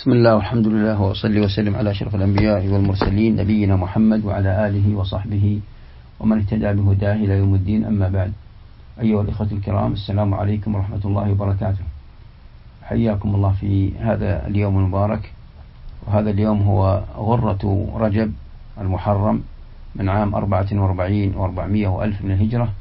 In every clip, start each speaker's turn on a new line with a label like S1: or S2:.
S1: بسم الله والحمد لله وأصلي وسلم على أشرف الأنبياء والمرسلين نبينا محمد وعلى آله وصحبه ومن اهتدى بهداه إلى يوم الدين. أما بعد، أيها الإخوة الكرام، السلام عليكم ورحمة الله وبركاته. حياكم الله في هذا اليوم المبارك، وهذا اليوم هو غرة رجب المحرم من عام 44 و400 وألف من الهجرة،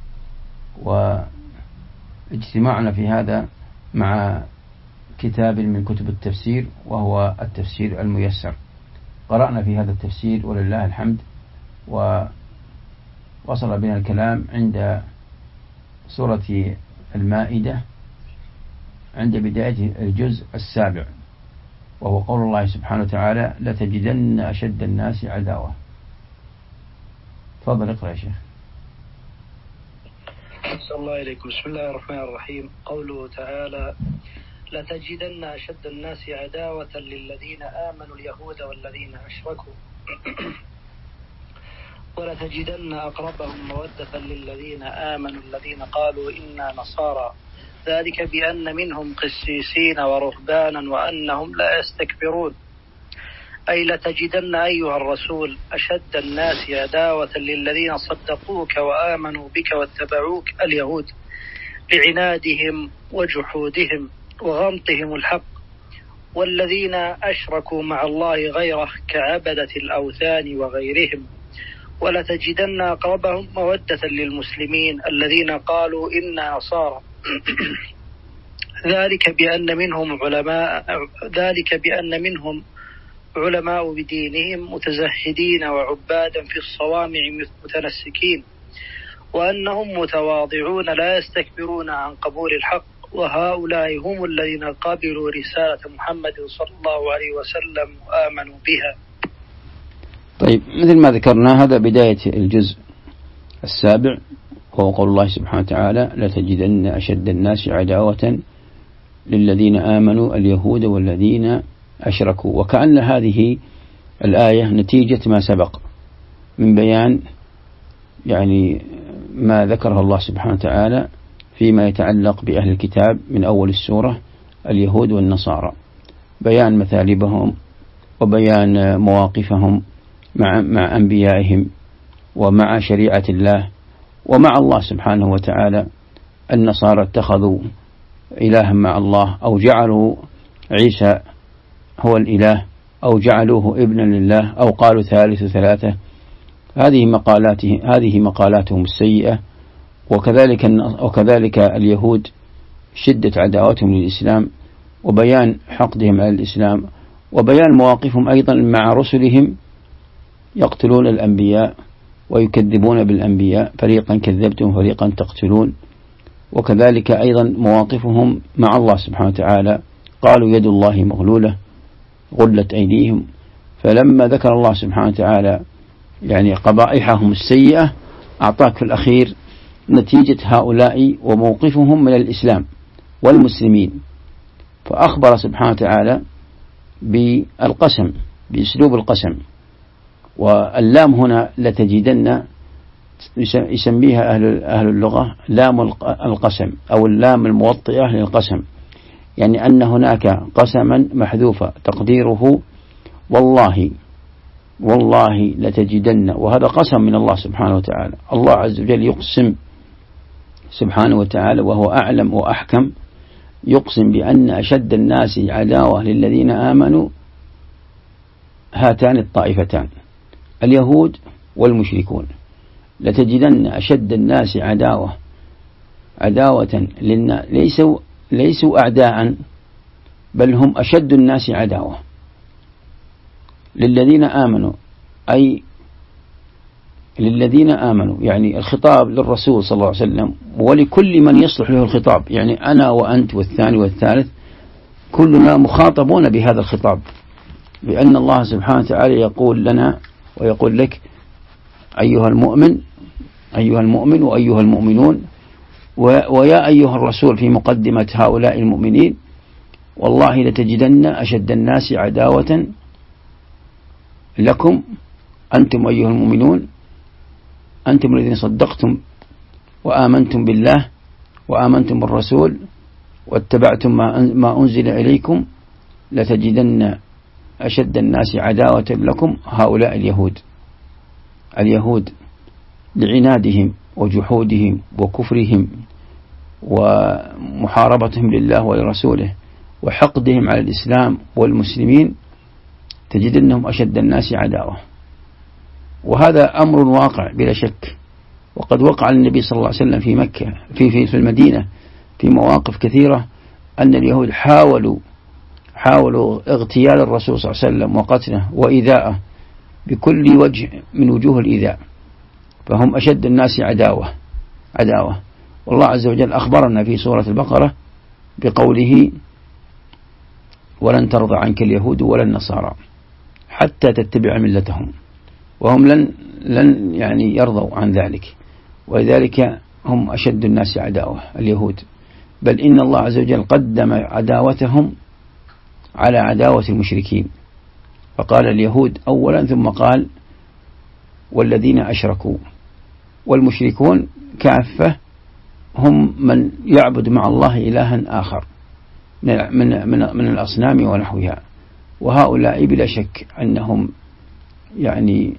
S1: واجتماعنا في هذا مع كتاب من كتب التفسير وهو التفسير الميسر. قرأنا في هذا التفسير ولله الحمد، ووصل بنا الكلام عند سورة المائدة عند بداية الجزء 7، وهو قول الله سبحانه وتعالى: لتجدن أشد الناس عداوة. تفضل اقرأ يا شيخ.
S2: صلى الله إليكم. بسم الله الرحمن الرحيم. قوله تعالى: لتجدن أشد الناس عداوة للذين آمنوا اليهود والذين أشركوا ولتجدن أقربهم مودة للذين آمنوا الذين قالوا إنا نصارى، ذلك بأن منهم قسيسين ورهبانا وأنهم لا يستكبرون. أي لتجدن أيها الرسول أشد الناس عداوة للذين صدقوك وآمنوا بك واتبعوك اليهود لعنادهم وجحودهم وغمطهم الحق، والذين أشركوا مع الله غيره كعبدة الأوثان وغيرهم. ولتجدن أقربهم مودة للمسلمين الذين قالوا إنا نصارى ذلك بأن منهم علماء بدينهم متزهدين وعبادا في الصوامع متنسكين، وأنهم متواضعون لا يستكبرون عن قبول الحق، وهؤلاء هم الذين قبلوا رسالة محمد صلى الله عليه وسلم وآمنوا بها.
S1: طيب، مثل ما ذكرنا، هذا بداية الجزء 7، وهو قول الله سبحانه وتعالى: لتجدن أشد الناس عداوة للذين آمنوا اليهود والذين أشركوا. وكأن هذه الآية نتيجة ما سبق من بيان يعني ما ذكره الله سبحانه وتعالى فيما يتعلق بأهل الكتاب من أول السورة، اليهود والنصارى، بيان مثالبهم وبيان مواقفهم مع أنبيائهم ومع شريعة الله ومع الله سبحانه وتعالى. النصارى اتخذوا إلها مع الله، أو جعلوا عيسى هو الإله، أو جعلوه ابنا لله، أو قالوا ثالث ثلاثة. هذه مقالاتهم السيئة. وكذلك اليهود شدة عداوتهم للإسلام وبيان حقدهم على الإسلام وبيان مواقفهم أيضا مع رسلهم، يقتلون الأنبياء ويكذبون بالأنبياء، فريقا كذبتم فريقا تقتلون. وكذلك أيضا مواقفهم مع الله سبحانه وتعالى، قالوا يد الله مغلولة غلت أيديهم. فلما ذكر الله سبحانه وتعالى يعني قبائحهم السيئة، أعطاك في الأخير نتيجة هؤلاء وموقفهم من الإسلام والمسلمين، فأخبر سبحانه وتعالى بالقسم بأسلوب القسم. واللام هنا لتجدن يسميها أهل اللغة لام القسم أو اللام الموطئة للقسم، يعني أن هناك قسما محذوفة تقديره والله لتجدن، وهذا قسم من الله سبحانه وتعالى. الله عز وجل يقسم سبحانه وتعالى وهو أعلم وأحكم، يقسم بأن أشد الناس عداوة للذين آمنوا هاتان الطائفتان، اليهود والمشركون. لتجدن أشد الناس عداوة ليسوا أعداء، بل هم أشد الناس عداوة للذين آمنوا، أي للذين آمنوا، يعني الخطاب للرسول صلى الله عليه وسلم ولكل من يصلح له الخطاب، يعني أنا وأنت والثاني والثالث كلنا مخاطبون بهذا الخطاب، لأن الله سبحانه وتعالى يقول لنا ويقول لك: أيها المؤمن وأيها المؤمنون، ويا أيها الرسول في مقدمة هؤلاء المؤمنين: والله لتجدن أشد الناس عداوة لكم أنتم أيها المؤمنون، أنتم الذين صدقتم وآمنتم بالله وآمنتم بالرسول واتبعتم ما أنزل إليكم، لتجدن أشد الناس عداوة لكم هؤلاء اليهود لعنادهم وجحودهم وكفرهم ومحاربتهم لله ولرسوله وحقدهم على الإسلام والمسلمين، تجد أنهم أشد الناس عداوة. وهذا أمر واقع بلا شك، وقد وقع النبي صلى الله عليه وسلم في مكة في المدينة في مواقف كثيرة أن اليهود حاولوا اغتيال الرسول صلى الله عليه وسلم وقتله وإيذاءه بكل وجه من وجوه الإيذاء، فهم أشد الناس عداوة. والله عز وجل أخبرنا في سورة البقرة بقوله: ولن ترضى عنك اليهود ولا النصارى حتى تتبع ملتهم، وهم لن يعني يرضوا عن ذلك، ولذلك هم أشد الناس عداوة اليهود. بل إن الله عز وجل قدم عداوتهم على عداوة المشركين، فقال اليهود أولا ثم قال والذين أشركوا. والمشركون كافة هم من يعبد مع الله إلها آخر من الأصنام ونحوها، وهؤلاء بلا شك أنهم يعني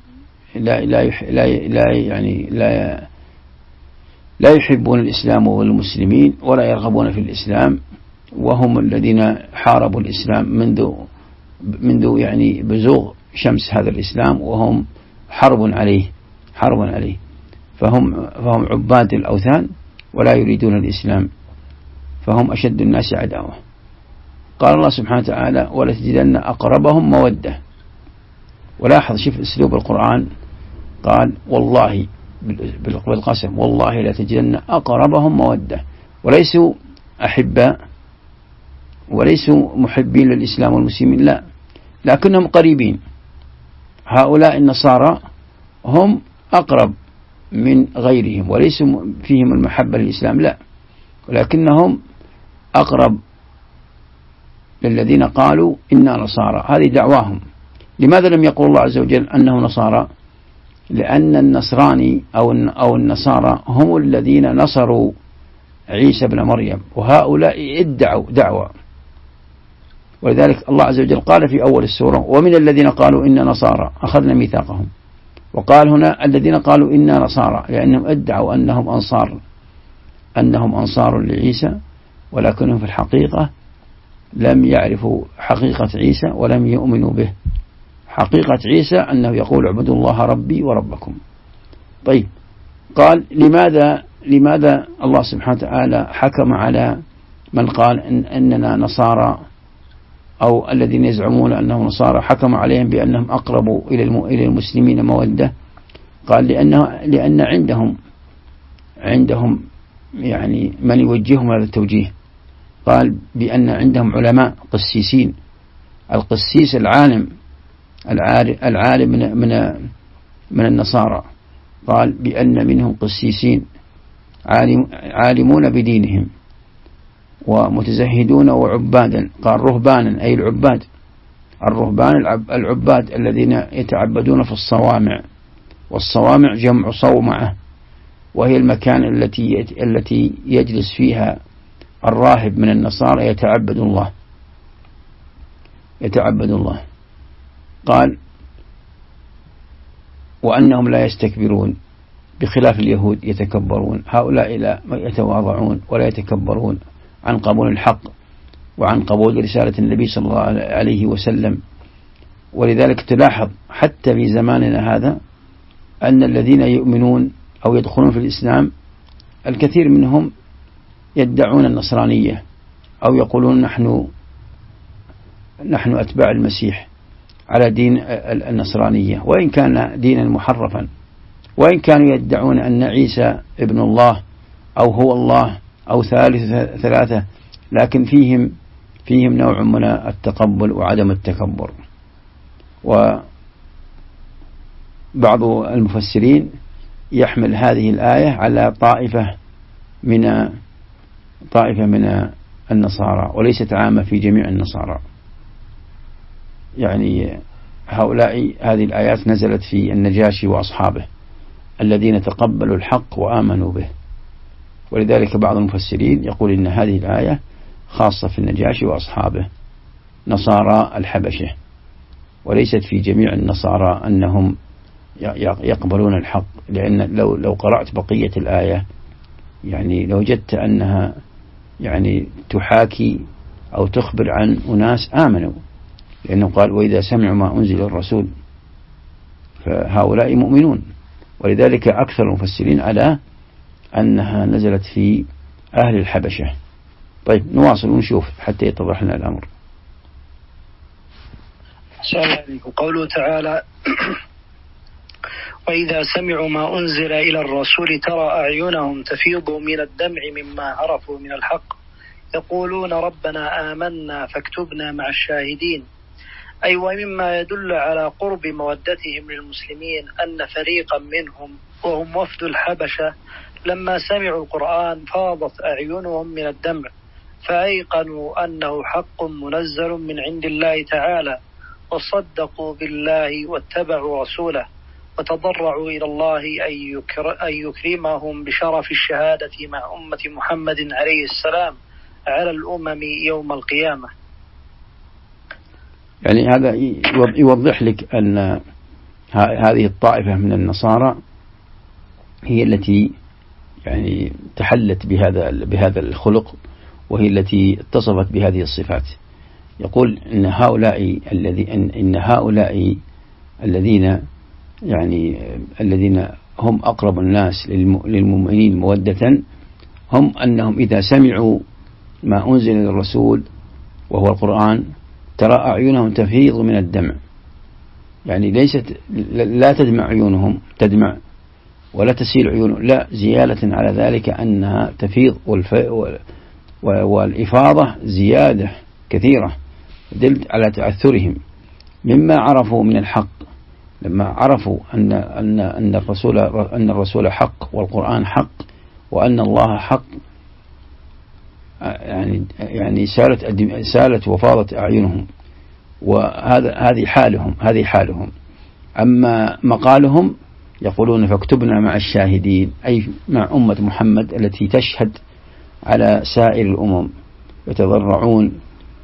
S1: لا يحبون الإسلام والمسلمين ولا يرغبون في الإسلام، وهم الذين حاربوا الإسلام منذ يعني بزوغ شمس هذا الإسلام، وهم حرب عليه فهم عباد الأوثان ولا يريدون الإسلام، فهم أشد الناس عداوة. قال الله سبحانه وتعالى: ولتجدن أقربهم مودة. ولاحظ شوف أسلوب القرآن، قال والله بالقسم، والله لتجدن أقربهم مودة، وليسوا أحباء وليسوا محبين للإسلام والمسلمين، لا، لكنهم قريبين. هؤلاء النصارى هم أقرب من غيرهم، وليسوا فيهم المحبة للإسلام، لا، ولكنهم أقرب للذين قالوا إنا نصارى، هذه دعواهم. لماذا لم يقول الله عز وجل أنه نصارى؟ لأن النصراني أو النصارى هم الذين نصروا عيسى بن مريم، وهؤلاء ادعوا دعوة، ولذلك الله عز وجل قال في أول السورة: ومن الذين قالوا إنا نصارى أخذنا ميثاقهم. وقال هنا الذين قالوا إنا نصارى لأنهم ادعوا أنهم أنصار لعيسى، ولكنهم في الحقيقة لم يعرفوا حقيقة عيسى ولم يؤمنوا به. حقيقة عيسى أنه يقول: اعبدوا الله ربي وربكم. طيب، قال لماذا الله سبحانه وتعالى حكم على من قال أننا نصارى، أو الذين يزعمون أنهم نصارى حكم عليهم بأنهم أقرب إلى المسلمين مودة؟ قال لأن عندهم يعني من يوجههم هذا التوجيه. قال بأن عندهم علماء قسيسين، القسيس العالم من النصارى، قال بأن منهم قسيسين عالمون بدينهم ومتزهدون وعبادا، قال رهبانا أي الرهبان العباد الذين يتعبدون في الصوامع، والصوامع جمع صومعة، وهي المكان التي يجلس فيها الراهب من النصارى يتعبد الله. قال وأنهم لا يستكبرون، بخلاف اليهود يتكبرون، هؤلاء لا يتواضعون ولا يتكبرون عن قبول الحق وعن قبول رسالة النبي صلى الله عليه وسلم. ولذلك تلاحظ حتى في زماننا هذا أن الذين يؤمنون أو يدخلون في الإسلام الكثير منهم يدعون النصرانية، أو يقولون نحن أتباع المسيح على دين النصرانية، وإن كان دينا محرفا، وإن كانوا يدعون أن عيسى ابن الله أو هو الله أو ثالث ثلاثة، لكن فيهم نوع من التقبل وعدم التكبر. وبعض المفسرين يحمل هذه الآية على طائفة من النصارى، وليست عامة في جميع النصارى. يعني هذه الآيات نزلت في النجاشي وأصحابه الذين تقبلوا الحق وآمنوا به، ولذلك بعض المفسرين يقول إن هذه الآية خاصة في النجاشي وأصحابه نصارى الحبشة، وليست في جميع النصارى أنهم يقبلون الحق، لأن لو قرأت بقية الآية يعني لوجدت أنها يعني تحاكي أو تخبر عن أناس آمنوا، لأنه قال وإذا سمعوا ما أنزل الرسول فهؤلاء مؤمنون، ولذلك أكثر المفسرين على أنها نزلت في أهل الحبشة. طيب نواصل ونشوف حتى يتضح لنا الأمر.
S2: قوله تعالى وإذا سمعوا ما أنزل إلى الرسول ترى أعينهم تفيض من الدمع مما عرفوا من الحق يقولون ربنا آمنا فاكتبنا مع الشاهدين. أي ومما يدل على قرب مودتهم للمسلمين أن فريقا منهم وهم وفد الحبشة لما سمعوا القرآن فاضت أعينهم من الدمع، فأيقنوا أنه حق منزل من عند الله تعالى، وصدقوا بالله واتبعوا رسوله، وتضرعوا إلى الله أن يكرمهم بشرف الشهادة مع أمة محمد عليه السلام على الأمم يوم القيامة.
S1: يعني هذا يوضح لك أن هذه الطائفة من النصارى هي التي يعني تحلت بهذا الخلق، وهي التي اتصفت بهذه الصفات. يقول إن هؤلاء الذين هم أقرب الناس للمؤمنين مودة هم أنهم إذا سمعوا ما أنزل للرسول وهو القرآن ترى أعينهم تفيض من الدمع، يعني لا تدمع عيونهم تدمع ولا تسيل عيونهم، لا، زيادة على ذلك أنها تفيض، والإفاضة زيادة كثيرة دلت على تعثرهم مما عرفوا من الحق، لما عرفوا أن الرسول حق والقرآن حق وأن الله حق، يعني سالت وفاضت أعينهم، وهذه حالهم. أما مقالهم يقولون فاكتبنا مع الشاهدين، أي مع أمة محمد التي تشهد على سائر الأمم، يتضرعون.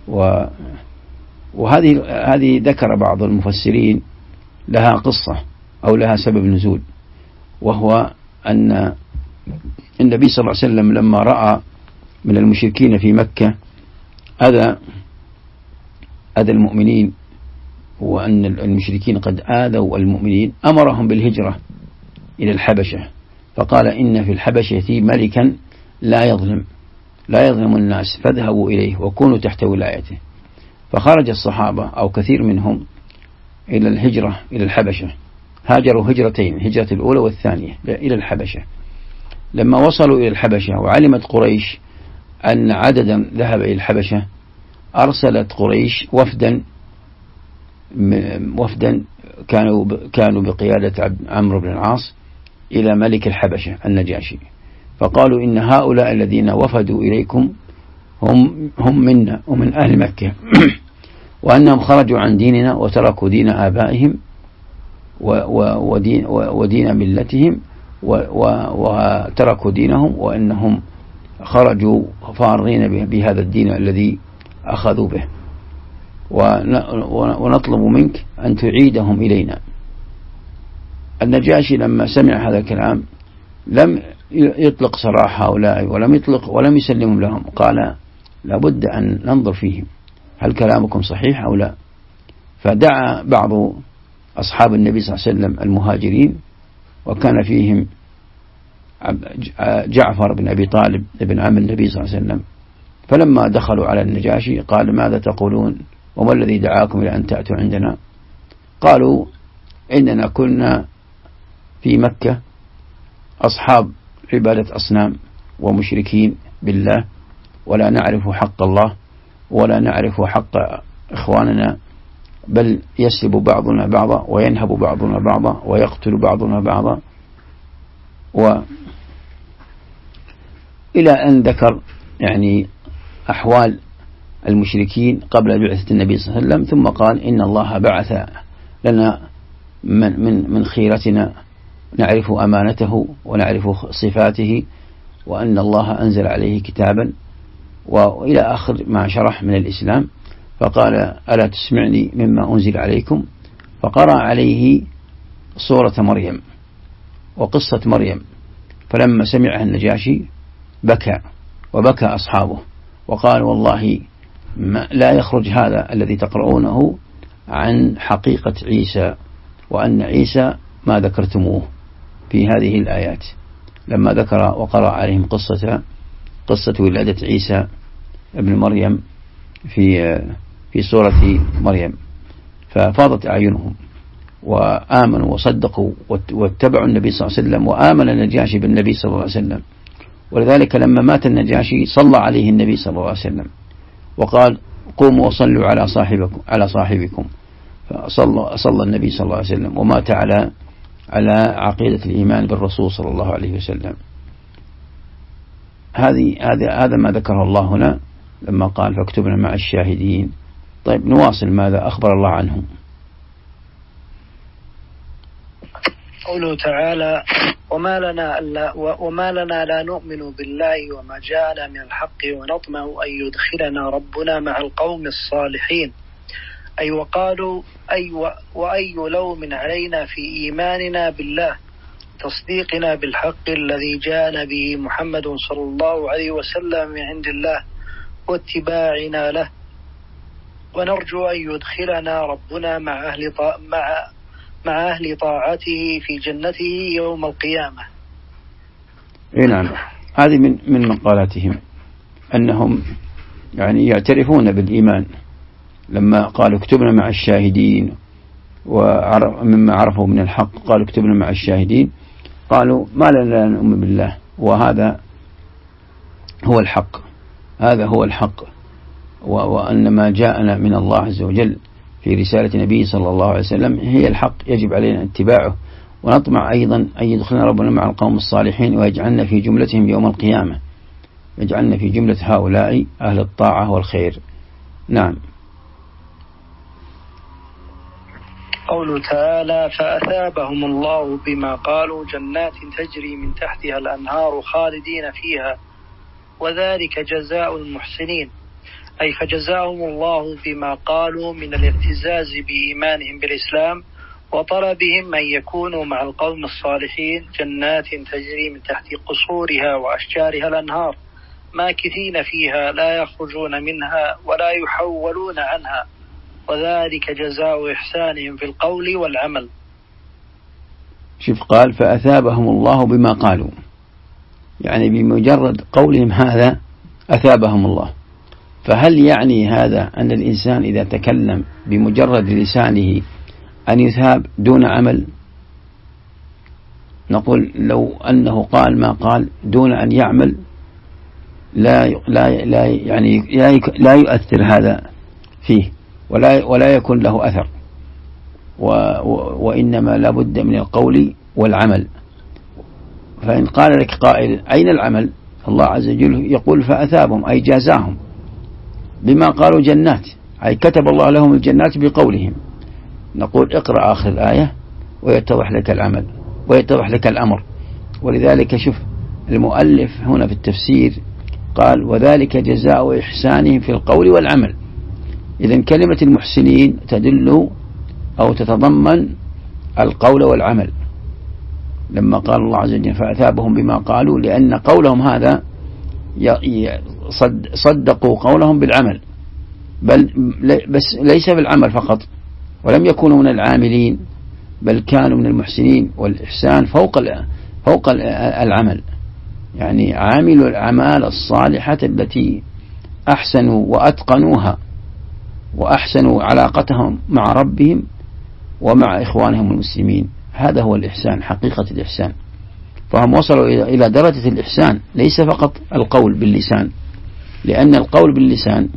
S1: وهذه ذكر بعض المفسرين لها قصة أو لها سبب نزول، وهو أن النبي صلى الله عليه وسلم لما رأى من المشركين في مكة أذى المؤمنين، وأن المشركين قد آذوا المؤمنين، أمرهم بالهجرة إلى الحبشة، فقال إن في الحبشة ملكا لا يظلم الناس فاذهبوا إليه وكونوا تحت ولايته. فخرج الصحابة أو كثير منهم إلى الهجرة إلى الحبشة، هاجروا هجرتين، الهجرة الأولى والثانية إلى الحبشة. لما وصلوا إلى الحبشة وعلمت قريش أن عددا ذهب إلى الحبشة، أرسلت قريش وفدا كانوا بقيادة عمرو بن العاص إلى ملك الحبشة النجاشي، فقالوا إن هؤلاء الذين وفدوا إليكم هم منا ومن أهل مكة، وأنهم خرجوا عن ديننا وتركوا دين آبائهم ودين ملتهم وتركوا دينهم، وأنهم خرجوا فارغين بهذا الدين الذي أخذوا به، ونطلب منك أن تعيدهم إلينا. النجاشي لما سمع هذا الكلام لم يطلق سراح هؤلاء ولم يسلمهم لهم، قال لابد أن ننظر فيهم هل كلامكم صحيح أو لا. فدعا بعض أصحاب النبي صلى الله عليه وسلم المهاجرين، وكان فيهم جعفر بن أبي طالب ابن عم النبي صلى الله عليه وسلم. فلما دخلوا على النجاشي قال ماذا تقولون وما الذي دعاكم إلى أن تأتوا عندنا؟ قالوا إننا كنا في مكة أصحاب عبادة أصنام ومشركين بالله، ولا نعرف حق الله ولا نعرف حق إخواننا، بل يسلب بعضنا بعضا وينهب بعضنا بعضا ويقتل بعضنا بعضا، إلى أن ذكر يعني أحوال المشركين قبل بعثة النبي صلى الله عليه وسلم. ثم قال إن الله بعث لنا من خيرتنا نعرف أمانته ونعرف صفاته، وأن الله أنزل عليه كتابا، وإلى آخر ما شرح من الإسلام. فقال ألا تسمعني مما أنزل عليكم، فقرأ عليه سورة مريم وقصة مريم، فلما سمعها النجاشي بكى وبكى أصحابه وقال والله لا يخرج هذا الذي تقرؤونه عن حقيقة عيسى، وأن عيسى ما ذكرتموه في هذه الآيات، لما ذكر وقرأ عليهم قصة ولادة عيسى ابن مريم في سورة مريم، ففاضت أعينهم وآمنوا وصدقوا واتبعوا النبي صلى الله عليه وسلم، وآمن النجاشي بالنبي صلى الله عليه وسلم. ولذلك لما مات النجاشي صلى عليه النبي صلى الله عليه وسلم وقال قوموا وصلوا على صاحبكم، فصلى النبي صلى الله عليه وسلم ومات على عقيدة الإيمان بالرسول صلى الله عليه وسلم. هذا ما ذكره الله هنا لما قال فاكتبنا مع الشاهدين. طيب نواصل، ماذا أخبر الله عنهم؟
S2: قوله تعالى وما لنا لا نؤمن بالله وما جاءنا من الحق ونطمع أن يدخلنا ربنا مع القوم الصالحين، أي وقالوا وأي لوم علينا في إيماننا بالله، تصديقنا بالحق الذي جاءنا به محمد صلى الله عليه وسلم من عند الله واتباعنا له، ونرجو أن يدخلنا ربنا مع أهل طاعته في جنته يوم القيامة.
S1: نعم، هذه من مقالاتهم أنهم يعني يعترفون بالإيمان، لما قالوا اكتبنا مع الشاهدين ومما عرفوا من الحق قالوا اكتبنا مع الشاهدين، قالوا ما لنا لا نؤمن بالله، وهذا هو الحق، هذا هو الحق، وأن ما جاءنا من الله عز وجل في رسالة نبيه صلى الله عليه وسلم هي الحق، يجب علينا اتباعه، ونطمع أيضا أن يدخلنا ربنا مع القوم الصالحين ويجعلنا في جملتهم يوم القيامة، يجعلنا في جملة هؤلاء أهل الطاعة والخير. نعم.
S2: قوله تعالى فأثابهم الله بما قالوا جنات تجري من تحتها الأنهار خالدين فيها وذلك جزاء المحسنين، أي فجزاهم الله بما قالوا من الاعتزاز بإيمانهم بالإسلام وطلبهم أن يكونوا مع القوم الصالحين جنات تجري من تحت قصورها وأشجارها الأنهار ماكثين فيها لا يخرجون منها ولا يحولون عنها، وذلك جزاء إحسانهم في القول والعمل.
S1: شوف، قال فأثابهم الله بما قالوا، يعني بمجرد قولهم هذا أثابهم الله. فهل يعني هذا أن الإنسان إذا تكلم بمجرد لسانه أن يثاب دون عمل؟ نقول لو أنه قال ما قال دون أن يعمل لا يؤثر هذا فيه ولا يكون له أثر، وإنما لا بد من القول والعمل. فإن قال لك قائل أين العمل؟ الله عز وجل يقول فأثابهم، أي جازاهم بما قالوا جنات، أي كتب الله لهم الجنات بقولهم. نقول اقرأ آخر الآية ويتضح لك العمل ويتضح لك الأمر. ولذلك شوف المؤلف هنا في التفسير قال وذلك جزاء إحسانهم في القول والعمل. إذن كلمة المحسنين تدل أو تتضمن القول والعمل، لما قال الله عز وجل فأثابهم بما قالوا، لأن قولهم هذا صدقوا قولهم بالعمل، بس ليس بالعمل فقط، ولم يكونوا من العاملين بل كانوا من المحسنين، والإحسان فوق العمل، يعني عاملوا الأعمال الصالحة التي أحسنوا وأتقنوها وأحسنوا علاقتهم مع ربهم ومع إخوانهم المسلمين. هذا هو الإحسان، حقيقة الإحسان. فهم وصلوا إلى درجة الإحسان، ليس فقط القول باللسان، لأن القول باللسان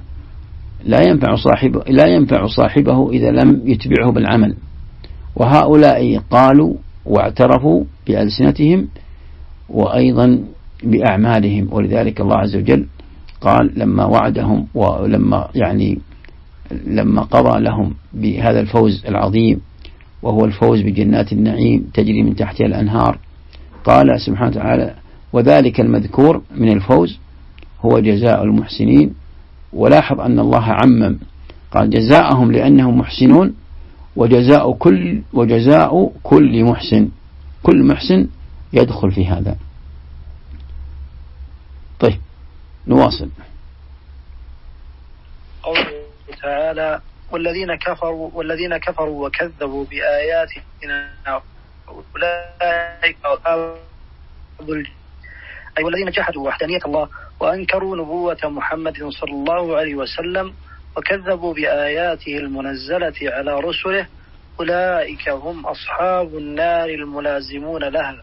S1: لا ينفع صاحبه إذا لم يتبعه بالعمل. وهؤلاء قالوا واعترفوا بألسنتهم وأيضا بأعمالهم، ولذلك الله عز وجل قال لما وعدهم لما قضى لهم بهذا الفوز العظيم وهو الفوز بجنات النعيم تجري من تحتها الأنهار، قال سبحانه وتعالى وذلك المذكور من الفوز هو جزاء المحسنين. ولاحظ أن الله عمم قال جزاءهم لأنهم محسنون، وجزاء كل محسن، كل محسن يدخل في هذا. طيب نواصل.
S2: قوله تعالى والذين كفروا وكذبوا بآياتنا أولئك أي والذين جحدوا وحدانية الله وأنكروا نبوة محمد صلى الله عليه وسلم وكذبوا بآياته المنزلة على رسله أولئك هم أصحاب النار الملازمون لها.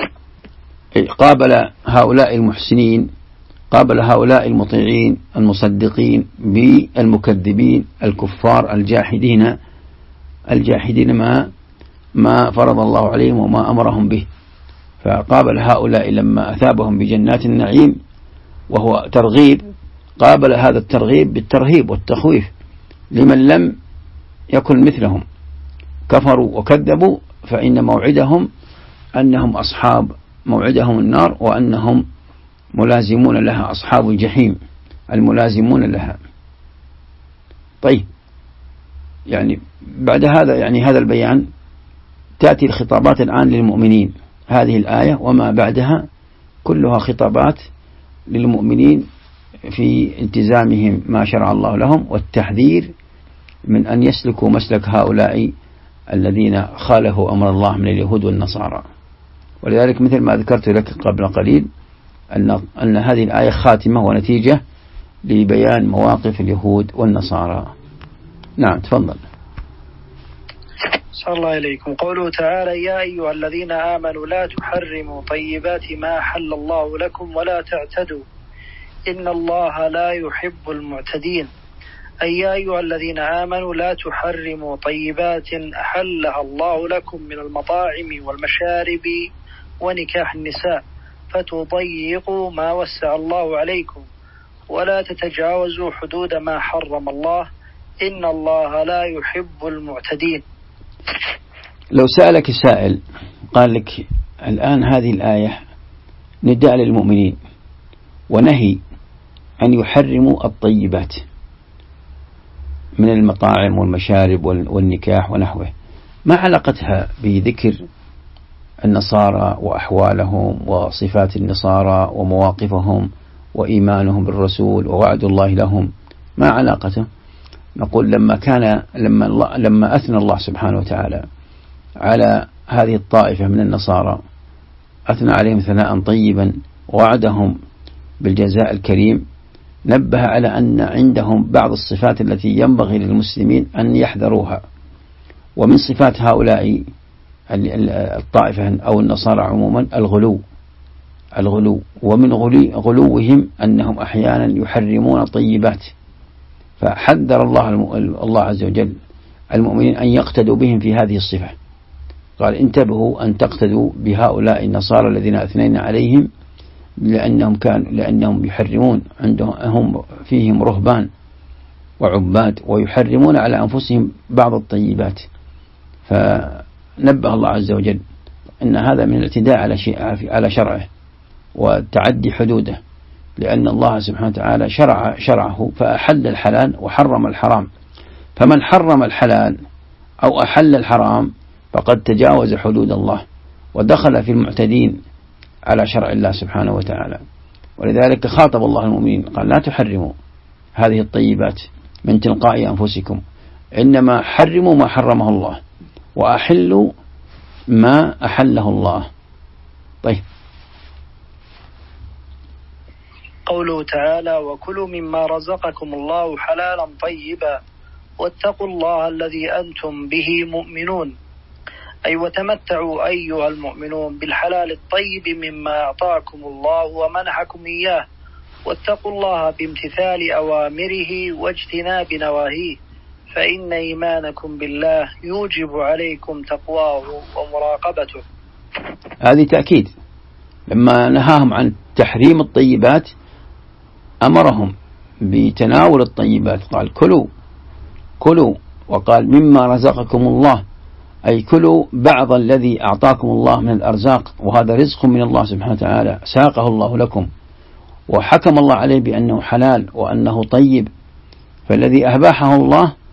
S1: قابل هؤلاء المحسنين، قابل هؤلاء المطيعين المصدقين بالمكذبين الكفار الجاحدين ما فرض الله عليهم وما أمرهم به. فقابل هؤلاء لما أثابهم بجنات النعيم وهو ترغيب، قابل هذا الترغيب بالترهيب والتخويف لمن لم يكن مثلهم، كفروا وكذبوا فإن موعدهم أنهم أصحاب موعدهم النار، وأنهم ملازمون لها، أصحاب الجحيم الملازمون لها. طيب يعني بعد هذا يعني هذا البيان تأتي الخطابات الآن للمؤمنين. هذه الآية وما بعدها كلها خطابات للمؤمنين في التزامهم ما شرع الله لهم، والتحذير من أن يسلكوا مسلك هؤلاء الذين خالفوا أمر الله من اليهود والنصارى. ولذلك مثل ما ذكرت لك قبل قليل أن هذه الآية خاتمة ونتيجة لبيان مواقف اليهود والنصارى. نعم تفضل.
S2: صلى الله عليكم. قوله تعالى يا أيها الذين آمنوا لا تحرموا طيبات ما حل الله لكم ولا تعتدوا إن الله لا يحب المعتدين. أي يا أيها الذين آمنوا لا تحرموا طيبات أحلها الله لكم من المطاعم والمشارب ونكاح النساء فتضيقوا ما وسع الله عليكم ولا تتجاوزوا حدود ما حرم الله إن الله لا يحب المعتدين.
S1: لو سألك سائل قال لك الآن هذه الآية نداء للمؤمنين ونهي أن يحرموا الطيبات من المطاعم والمشارب والنكاح ونحوه، ما علاقتها بذكر النصارى وأحوالهم وصفات النصارى ومواقفهم وإيمانهم بالرسول ووعد الله لهم؟ ما علاقته؟ نقول لما أثنى الله سبحانه وتعالى على هذه الطائفة من النصارى أثنى عليهم ثناء طيبا ووعدهم بالجزاء الكريم، نبه على أن عندهم بعض الصفات التي ينبغي للمسلمين أن يحذروها. ومن صفات هؤلاء الطائفة أو النصارى عموما الغلو، ومن غلوهم أنهم أحيانا يحرمون الطيبات، فحذر الله عز وجل المؤمنين أن يقتدوا بهم في هذه الصفة. قال انتبهوا أن تقتدوا بهؤلاء النصارى الذين أثنينا عليهم لأنهم يحرمون، هم فيهم رهبان وعباد ويحرمون على أنفسهم بعض الطيبات. فنبه الله عز وجل أن هذا من الاعتداء على شرعه وتعدي حدوده، لأن الله سبحانه وتعالى شرعه فأحل الحلال وحرم الحرام، فمن حرم الحلال أو أحل الحرام فقد تجاوز حدود الله ودخل في المعتدين على شرع الله سبحانه وتعالى. ولذلك خاطب الله المؤمنين قال لا تحرموا هذه الطيبات من تلقاء أنفسكم، إنما حرموا ما حرمه الله وأحلوا ما أحله الله. طيب
S2: قوله تعالى وكلوا مما رزقكم الله حلالا طيبا واتقوا الله الذي أنتم به مؤمنون. أي وتمتعوا أيها المؤمنون بالحلال الطيب مما أعطاكم الله ومنحكم إياه، واتقوا الله بامتثال أوامره واجتناب نواهيه، فإن إيمانكم بالله يوجب عليكم تقواه ومراقبته.
S1: هذه تأكيد، لما نهاهم عن تحريم الطيبات أمرهم بتناول الطيبات، قال كلوا وقال مما رزقكم الله، أي كلوا بعض الذي أعطاكم الله من الأرزاق، وهذا رزق من الله سبحانه وتعالى ساقه الله لكم وحكم الله عليه بأنه حلال وأنه طيب، فالذي أباحه الله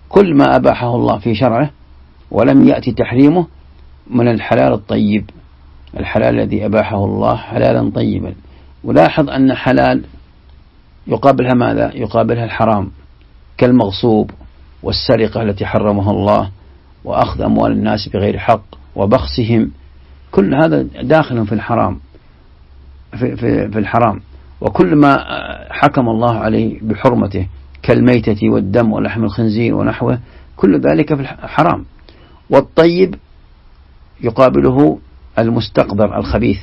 S1: كل ما أباحه الله في شرعه ولم يأتي تحريمه من الحلال الطيب. الحلال الذي أباحه الله حلالا طيبا. ولاحظ أن حلال يقابلها ماذا؟ يقابلها الحرام، كالمغصوب والسرقة التي حرمها الله، وأخذ أموال الناس بغير حق وبخسهم، كل هذا داخل في الحرام في الحرام. وكل ما حكم الله عليه بحرمته كالميتة والدم ولحم الخنزير ونحوه، كل ذلك في الحرام. والطيب يقابله المستقذر الخبيث.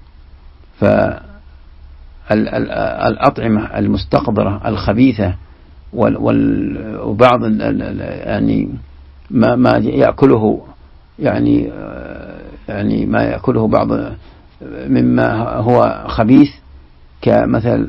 S1: فالأطعمة المستقذرة الخبيثة وبعض يعني ما يأكله يعني ما يأكله بعض مما هو خبيث، كمثل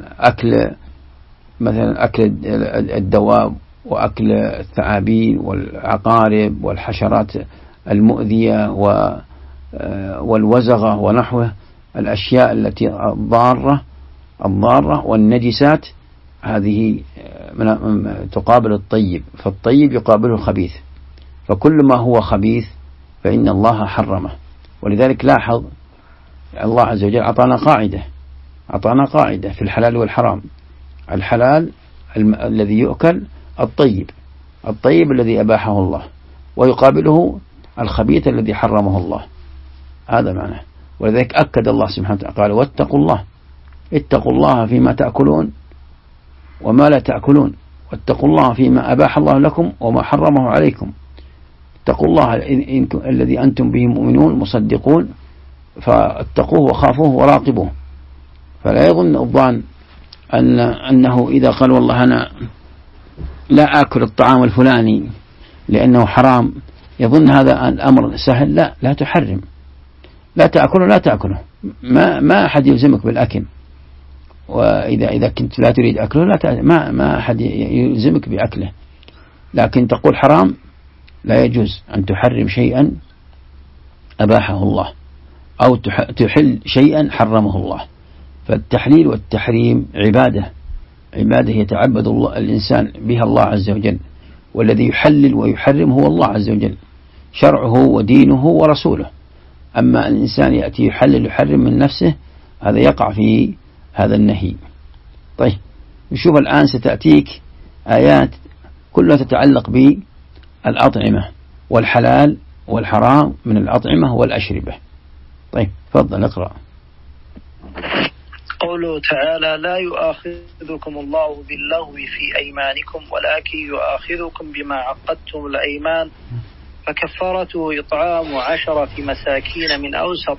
S1: أكل الدواب وأكل الثعابين والعقارب والحشرات المؤذية والوزغة ونحوه، الأشياء التي الضارة والنجسات، هذه تقابل الطيب. فالطيب يقابله الخبيث، فكل ما هو خبيث فإن الله حرمه. ولذلك لاحظ الله عز وجل أعطانا قاعدة في الحلال والحرام. الحلال الذي يؤكل الطيب الذي أباحه الله، ويقابله الخبيث الذي حرمه الله. هذا معناه. ولذلك أكد الله سبحانه وتعالى قال: اتقوا الله فيما تأكلون وما لا تأكلون، واتقوا الله فيما أباح الله لكم وما حرمه عليكم. اتقوا الله الذي أنتم به مؤمنون مصدقون، فاتقوه وخافوه وراقبوه. فلا يظن الظان أنه إذا قال والله أنا لا آكل الطعام الفلاني لأنه حرام، يظن هذا الأمر سهل. لا تحرم، لا تأكله. ما أحد يلزمك بالأكل. وإذا كنت لا تريد أكله ما أحد يلزمك بأكله. لكن تقول حرام، لا يجوز أن تحرم شيئا أباحه الله، أو تحل شيئا حرمه الله. فالتحليل والتحريم عبادة يتعبد الإنسان بها الله عز وجل. والذي يحلل ويحرم هو الله عز وجل، شرعه ودينه ورسوله. أما الإنسان يأتي يحلل ويحرم من نفسه، هذا يقع في هذا النهي. طيب نشوف الآن ستأتيك آيات كلها تتعلق بالأطعمة والحلال والحرام من الأطعمة والأشربة. طيب تفضل اقرأ.
S2: قوله تعالى: لا يؤاخذكم الله باللغو في أيمانكم ولكن يؤاخذكم بما عقدتم الأيمان، فكفارته إطعام 10 مساكين من أوسط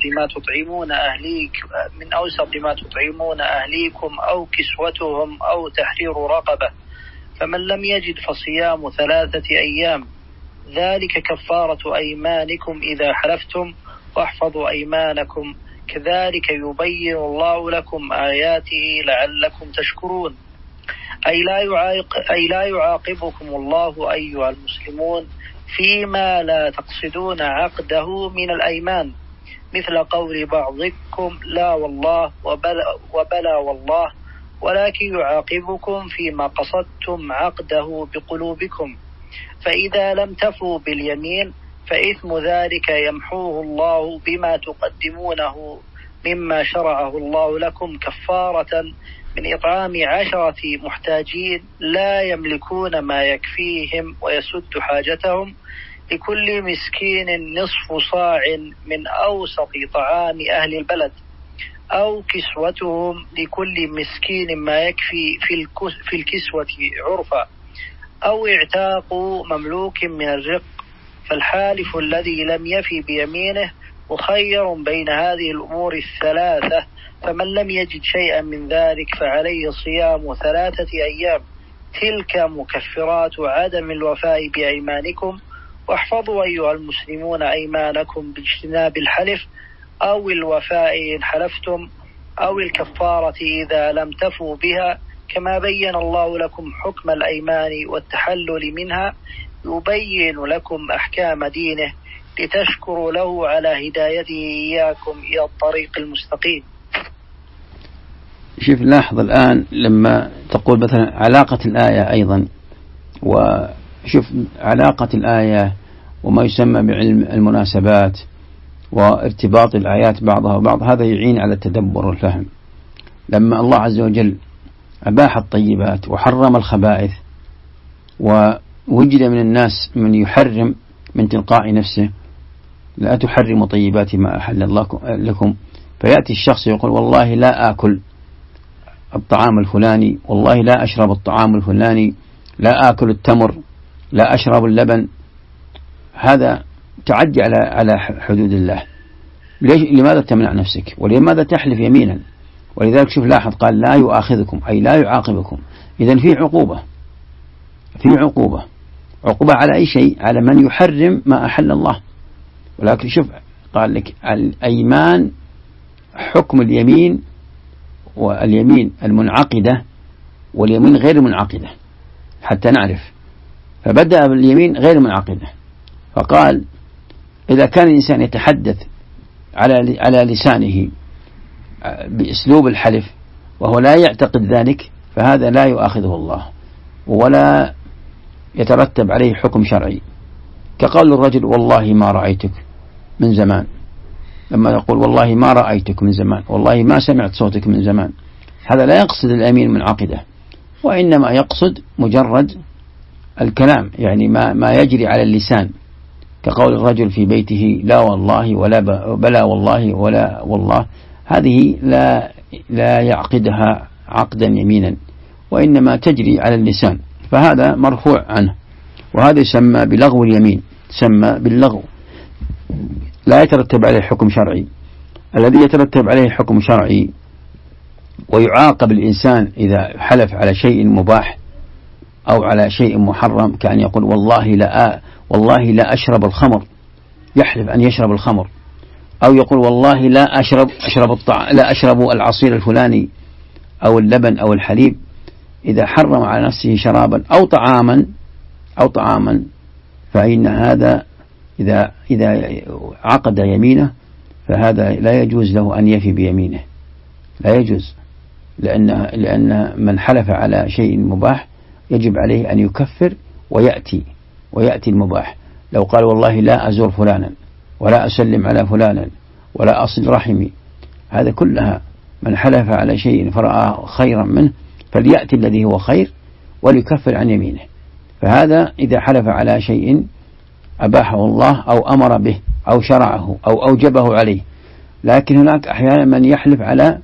S2: ما تطعمون أهليكم أو كسوتهم أو تحرير رقبة، فمن لم يجد فصيام 3 أيام، ذلك كفارة أيمانكم إذا حلفتم، واحفظوا أيمانكم، كذلك يبين الله لكم آياته لعلكم تشكرون. أي لا يعاقبكم الله أيها المسلمون فيما لا تقصدون عقده من الأيمان، مثل قول بعضكم لا والله وبلا والله، ولكن يعاقبكم فيما قصدتم عقده بقلوبكم. فإذا لم تفوا باليمين فإثم ذلك يمحوه الله بما تقدمونه مما شرعه الله لكم، كفارة من إطعام 10 محتاجين لا يملكون ما يكفيهم ويسد حاجتهم، لكل مسكين نصف صاع من أوسط طعام أهل البلد، أو كسوتهم لكل مسكين ما يكفي في الكسوة عرفا، أو اعتاق مملوك من الرق. فالحالف الذي لم يفي بيمينه مخير بين هذه الأمور الثلاثة، فمن لم يجد شيئا من ذلك فعليه صيام 3 أيام، تلك مكفرات عدم الوفاء بأيمانكم. واحفظوا أيها المسلمون أيمانكم باجتناب الحلف أو الوفاء إن حلفتم، أو الكفارة إذا لم تفوا بها، كما بين الله لكم حكم الأيمان والتحلل منها، يبين لكم أحكام دينه لتشكروا له على هدايته إياكم إلى الطريق المستقيم.
S1: شوف لاحظ الآن لما تقول مثلا علاقة الآية أيضا شوف علاقة الآية وما يسمى بعلم المناسبات وارتباط الآيات بعضها وبعض، هذا يعين على التدبر والفهم. لما الله عز وجل أباح الطيبات وحرم الخبائث، ووجد من الناس من يحرم من تلقاء نفسه، لا تحرموا طيبات ما أحل الله لكم، فيأتي الشخص يقول والله لا آكل الطعام الفلاني، والله لا أشرب الطعام الفلاني، لا آكل التمر، لا أشرب اللبن. هذا تعدي على حدود الله. لماذا تمنع نفسك؟ ولماذا تحلف يمينا؟ ولذلك شوف لاحظ قال لا يؤاخذكم أي لا يعاقبكم. إذن في عقوبة، في عقوبة على أي شيء؟ على من يحرم ما أحل الله. ولكن شوف قال لك الأيمان حكم اليمين، واليمين المنعقدة واليمين غير المنعقدة حتى نعرف. فبدأ باليمين غير منعقدة، فقال إذا كان الإنسان يتحدث على لسانه بأسلوب الحلف وهو لا يعتقد ذلك، فهذا لا يؤاخذه الله ولا يترتب عليه حكم شرعي. كقول الرجل والله ما رأيتك من زمان، لما يقول والله ما رأيتك من زمان، والله ما سمعت صوتك من زمان، هذا لا يقصد اليمين منعقدة، وإنما يقصد مجرد الكلام، يعني ما يجري على اللسان، كقول الرجل في بيته لا والله ولا بلا والله ولا والله، هذه لا يعقدها عقدا يمينا، وإنما تجري على اللسان، فهذا مرفوع عنه، وهذا يسمى بلغو اليمين، يسمى باللغو، لا يترتب عليه حكم شرعي. الذي يترتب عليه حكم شرعي ويعاقب الإنسان إذا حلف على شيء مباح أو على شيء محرم، كأن يقول والله لا أشرب الخمر، يحلف أن يشرب الخمر، أو يقول والله لا أشرب العصير الفلاني أو اللبن أو الحليب. إذا حرم على نفسه شرابا أو طعاما فإن هذا إذا عقد يمينه فهذا لا يجوز له أن يفي بيمينه، لا يجوز، لأن من حلف على شيء مباح يجب عليه أن يكفر ويأتي المباح. لو قال والله لا أزور فلانا ولا أسلم على فلانا ولا أصل رحمي، هذا كلها من حلف على شيء فرأى خيرا منه فليأتي الذي هو خير وليكفر عن يمينه. فهذا إذا حلف على شيء أباحه الله أو أمر به أو شرعه أو أوجبه عليه. لكن هناك أحيانا من يحلف على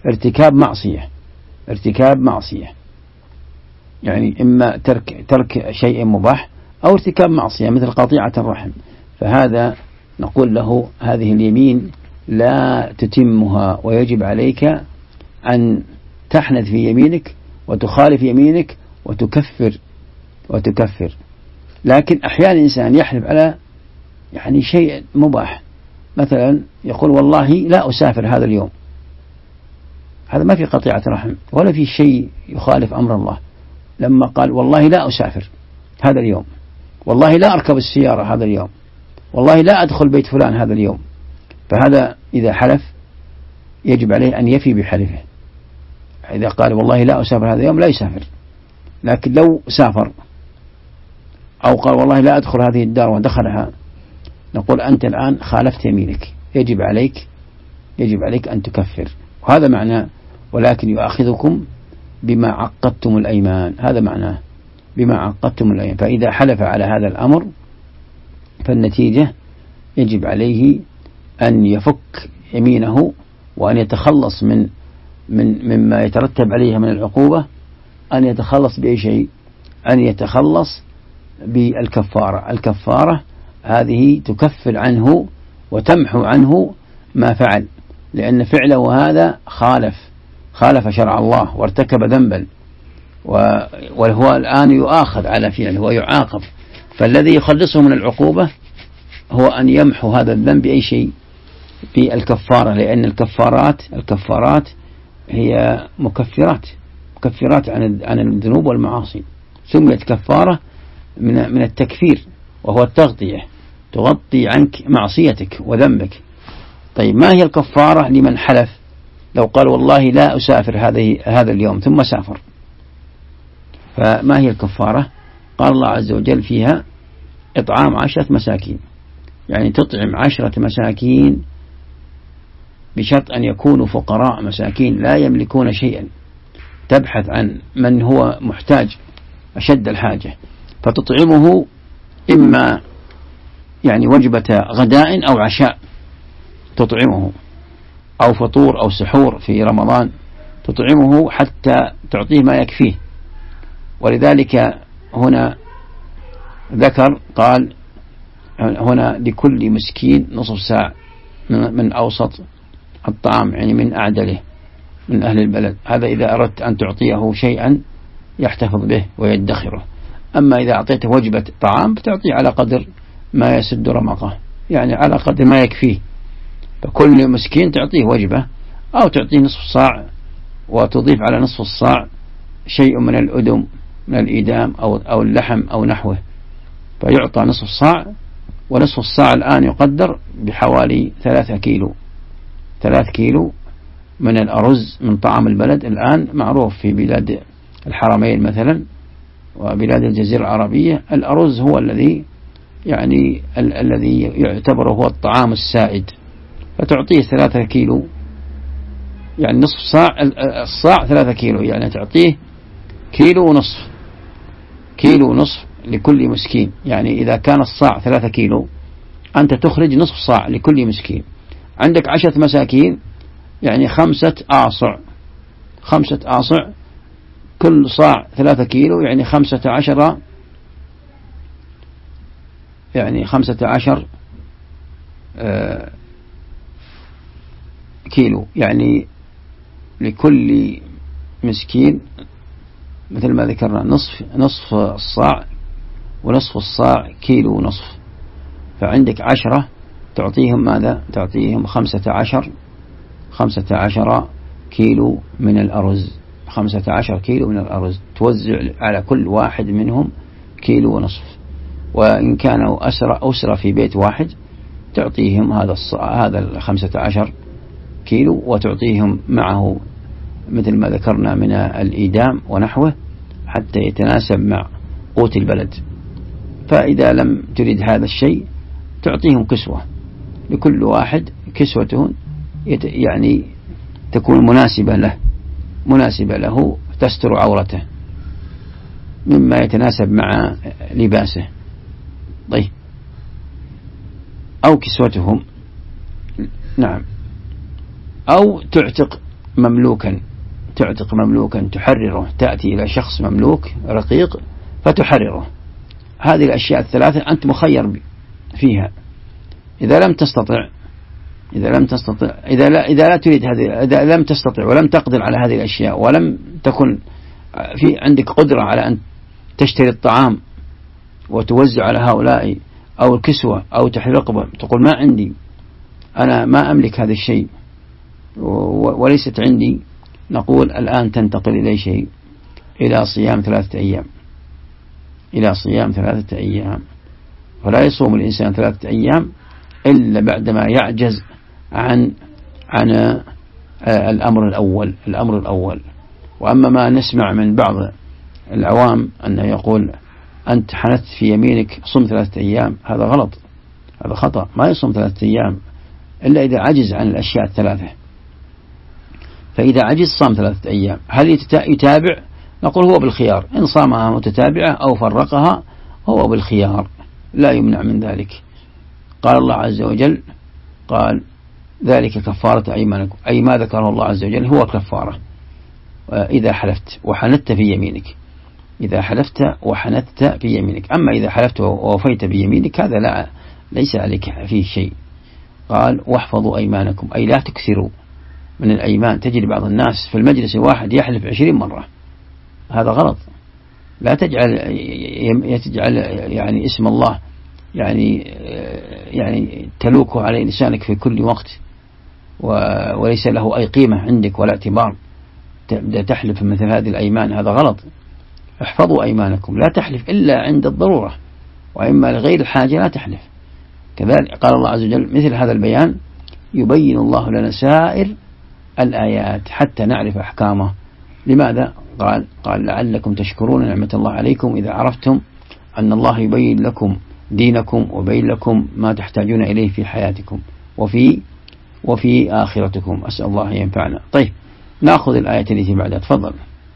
S1: ارتكاب معصية، يعني إما ترك شيء مباح أو ارتكاب معصية مثل قطيعة الرحم، فهذا نقول له هذه اليمين لا تتمها، ويجب عليك أن تحنث في يمينك وتخالف يمينك وتكفر. لكن أحيانا الإنسان يحلف على يعني شيء مباح، مثلا يقول والله لا أسافر هذا اليوم، هذا ما في قطيعة رحم ولا في شيء يخالف أمر الله. لما قال والله لا أسافر هذا اليوم، والله لا أركب السيارة هذا اليوم، والله لا أدخل بيت فلان هذا اليوم، فهذا إذا حلف يجب عليه أن يفي بحلفه. إذا قال والله لا أسافر هذا اليوم لا يسافر. لكن لو سافر أو قال والله لا أدخل هذه الدار ودخلها، نقول أنت الآن خالفت يمينك، يجب عليك أن تكفر. وهذا معناه ولكن يؤاخذكم بما عقدتم الأيمان، هذا معناه بما عقدتم الأيمان. فإذا حلف على هذا الأمر فالنتيجة يجب عليه أن يفك يمينه وأن يتخلص مما يترتب عليها من العقوبة. أن يتخلص بأي شيء؟ أن يتخلص بالكفارة. الكفارة هذه تكفر عنه وتمحو عنه ما فعل، لأن فعله هذا خالف شرع الله وارتكب ذنبا، وهو الآن يؤاخذ على فعله ويعاقب. فالذي يخلصه من العقوبة هو أن يمحو هذا الذنب بأي شيء؟ بالكفارة، لأن الكفارات هي مكفرات عن الذنوب والمعاصي. سميت كفارة من التكفير، وهو التغطية، تغطي عنك معصيتك وذنبك. طيب ما هي الكفارة لمن حلف؟ لو قال والله لا أسافر هذا اليوم ثم سافر، فما هي الكفارة؟ قال الله عز وجل فيها إطعام 10 مساكين، يعني تطعم 10 مساكين بشرط أن يكونوا فقراء مساكين لا يملكون شيئا، تبحث عن من هو محتاج أشد الحاجة فتطعمه، إما يعني وجبة غداء أو عشاء تطعمه، أو فطور أو سحور في رمضان تطعمه حتى تعطيه ما يكفيه. ولذلك هنا ذكر قال هنا لكل مسكين نصف ساع من أوسط الطعام، يعني من أعدله من أهل البلد. هذا إذا أردت أن تعطيه شيئا يحتفظ به ويدخره. أما إذا أعطيته وجبة طعام فتعطيه على قدر ما يسد رمقه، يعني على قدر ما يكفيه. فكل مسكين تعطيه وجبة، أو تعطيه نصف صاع وتضيف على نصف الصاع شيء من الأدم من الإيدام أو اللحم أو نحوه، فيعطى نصف صاع. ونصف الصاع الآن يقدر بحوالي 3 كيلو، 3 كيلو من الأرز من طعام البلد. الآن معروف في بلاد الحرمين مثلا وبلاد الجزيرة العربية الأرز هو الذي يعني الذي يعتبر هو الطعام السائد، فتعطيه 3 كيلو، يعني نصف صاع، الصاع 3 كيلو، يعني تعطيه كيلو ونصف، كيلو ونصف لكل مسكين. يعني إذا كان الصاع 3 كيلو أنت تخرج نصف صاع لكل مسكين. عندك 10 مساكين يعني 5 آصع، 5 آصع، كل صاع 3 كيلو، يعني 15، يعني 15 كيلو، يعني لكل مسكين مثل ما ذكرنا نصف الصاع، ونصف الصاع كيلو ونصف. فعندك 10 تعطيهم ماذا؟ تعطيهم 15 كيلو من الأرز، 15 كيلو من الأرز توزع على كل واحد منهم كيلو ونصف. وإن كانوا أسرة في بيت واحد تعطيهم هذا 15 كيلو، وتعطيهم معه مثل ما ذكرنا من الإيدام ونحوه حتى يتناسب مع قوت البلد. فإذا لم تريد هذا الشيء تعطيهم كسوة، لكل واحد كسوة يعني تكون مناسبة له تستر عورته مما يتناسب مع لباسه. طيب، أو كسوتهم، نعم، أو تعتق مملوكا تحرره، تأتي إلى شخص مملوك رقيق فتحرره. هذه الأشياء الثلاثة أنت مخير فيها. إذا لم تستطع إذا لا تريد هذه، إذا لم تستطع ولم تقدر على هذه الأشياء، ولم تكن في عندك قدرة على أن تشتري الطعام وتوزع على هؤلاء، أو الكسوة أو تحرير رقبة، تقول ما عندي، أنا ما أملك هذا الشيء وليست عندي، نقول الآن تنتقل إلى شيء، إلى صيام 3 أيام، إلى صيام 3 أيام. ولا يصوم الإنسان 3 أيام إلا بعدما يعجز عن الأمر الأول. وأما ما نسمع من بعض العوام أنه يقول أنت حنثت في يمينك صم 3 أيام، هذا غلط، هذا خطأ. ما يصوم 3 أيام إلا إذا عجز عن الأشياء الثلاثة. فإذا عجز صام 3 أيام. هل يتابع؟ نقول هو بالخيار، إن صامها متتابعة أو فرقها هو بالخيار، لا يمنع من ذلك. قال الله عز وجل، قال ذلك كفارة أيمانكم، أي ما ذكره الله عز وجل هو كفارة إذا حلفت وحنثت في يمينك، إذا حلفت وحنثت في يمينك. أما إذا حلفت ووفيت بيمينك هذا ليس عليك فيه شيء. قال واحفظوا أيمانكم، أي لا تكثروا من الأيمان. تجد بعض الناس في المجلس واحد يحلف 20 مرة، هذا غلط. لا تجعل يعني اسم الله يعني تلوكه على لسانك في كل وقت وليس له أي قيمة عندك ولا اعتبار، تبدأ تحلف مثل هذه الأيمان، هذا غلط. احفظوا أيمانكم، لا تحلف إلا عند الضرورة، وإما لغير الحاجة لا تحلف. كذلك قال الله عز وجل مثل هذا البيان يبين الله لنا سائر الآيات حتى نعرف أحكامه. لماذا؟ قال لعلكم تشكرون نعمة الله عليكم إذا عرفتم أن الله يبين لكم دينكم ويبين لكم ما تحتاجون إليه في حياتكم وفي آخرتكم. أسأل الله أن ينفعنا. طيب نأخذ الآية التي بعدها. تفضل.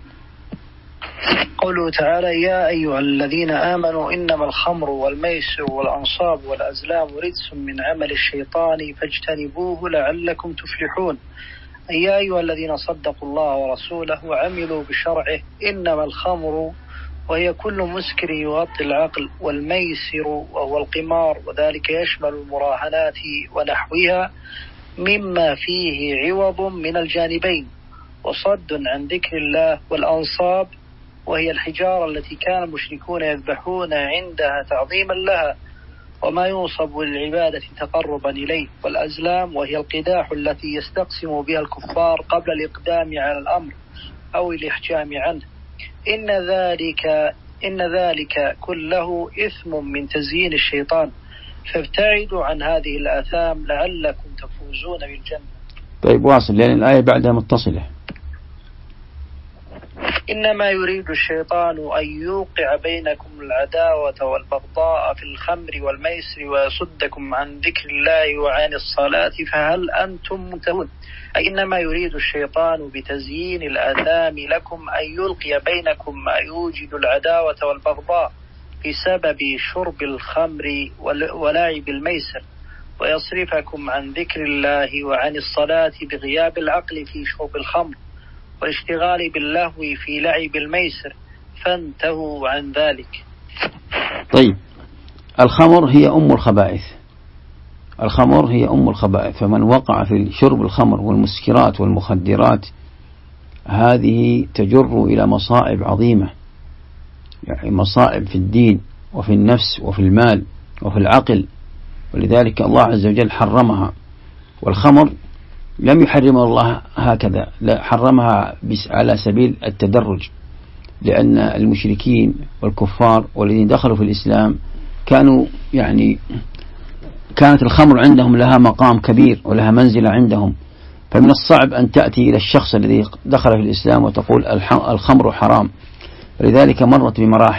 S2: قوله تعالى: يا أيها الذين آمنوا إنما الخمر والميسر والأنصاب والأزلام رجس من عمل الشيطان فاجتنبوه لعلكم تفلحون. أي يا أيها الذين صدقوا الله ورسوله وعملوا بشرعه. إنما الخمر وهي كل مسكر يغطي العقل، والميسر وهو القمار، وذلك يشمل المراهنات ونحوها مما فيه عوض من الجانبين وصد عن ذكر الله. والأنصاب وهي الحجارة التي كان المشركون يذبحون عندها تعظيما لها وما ينصب للعبادة تقربا إليه. والأزلام وهي القداح التي يستقسم بها الكفار قبل الإقدام على الأمر أو الإحجام عنه. إن ذلك كله إثم من تزيين الشيطان، فابتعدوا عن هذه الآثام لعلكم تفوزون بالجنة.
S1: طيب واصل، لأن الآية بعدها متصلة.
S2: إنما يريد الشيطان أن يوقع بينكم العداوة والبغضاء في الخمر والميسر ويصدكم عن ذكر الله وعن الصلاة فهل أنتم منتهون. أي إنما يريد الشيطان بتزيين الآثام لكم أن يلقي بينكم ما يوجد العداوة والبغضاء بسبب شرب الخمر ولعب الميسر، ويصرفكم عن ذكر الله وعن الصلاة بغياب العقل في شرب الخمر والاشتغال باللهو في لعب الميسر، فانتهوا عن ذلك.
S1: طيب الخمر هي أم الخبائث، الخمر هي أم الخبائث، فمن وقع في شرب الخمر والمسكرات والمخدرات هذه تجر إلى مصائب عظيمة، يعني مصائب في الدين وفي النفس وفي المال وفي العقل، ولذلك الله عز وجل حرمها. والخمر لم يحرم الله هكذا، لا، حرمها على سبيل التدرج، لأن المشركين والكفار والذين دخلوا في الإسلام كانوا كانت الخمر عندهم لها مقام كبير ولها منزلة عندهم، فمن الصعب أن تأتي إلى الشخص الذي دخل في الإسلام وتقول الخمر حرام. ولذلك مرت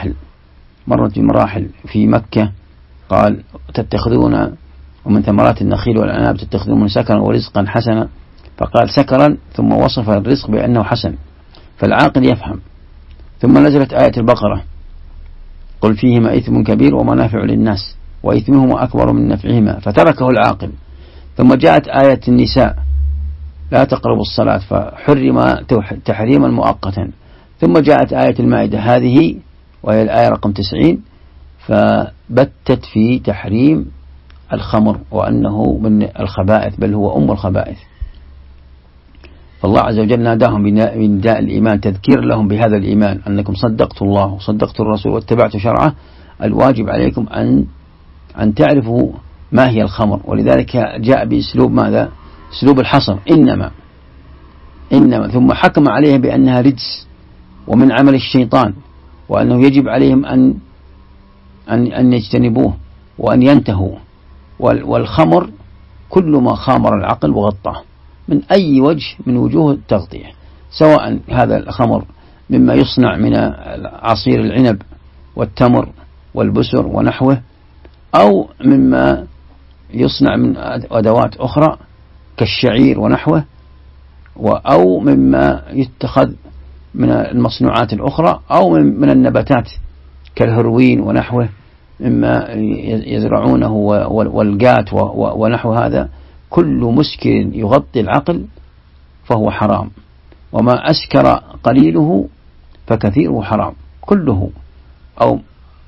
S1: بمراحل في مكة، قال تتخذون ومن ثمرات النخيل والعناب تتخذون سكرا ورزقا حسنا، فقال سكرا ثم وصف الرزق بأنه حسن، فالعاقل يفهم. ثم نزلت آية البقرة: قل فيهما إثم كبير ومنافع للناس وإثمهما أكبر من نفعهما، فتركه العاقل. ثم جاءت آية النساء: لا تقربوا الصلاة، فحرم تحريما مؤقتا. ثم جاءت آية المائدة هذه وهي الآية رقم 90، فبتت في تحريم الخمر وأنه من الخبائث، بل هو أم الخبائث. فالله عز وجل ناداهم بنداء الإيمان، تذكير لهم بهذا الإيمان، أنكم صدقتوا الله وصدقتوا الرسول واتبعتوا شرعه، الواجب عليكم أن تعرفوا ما هي الخمر. ولذلك جاء بأسلوب ماذا؟ أسلوب الحصر، إنما ثم حكم عليها بأنها رجس ومن عمل الشيطان، وأنه يجب عليهم أن يجتنبوه وأن ينتهوا. والخمر كل ما خامر العقل وغطاه من أي وجه من وجوه التغطية، سواء هذا الخمر مما يصنع من عصير العنب والتمر والبسر ونحوه، أو مما يصنع من أدوات أخرى كالشعير ونحوه، أو مما يتخذ من المصنوعات الأخرى، أو من النباتات كالهروين ونحوه مما يزرعونه والقات ونحو هذا. كل مسكر يغطي العقل فهو حرام، وما أسكر قليله فكثيره حرام، كله أو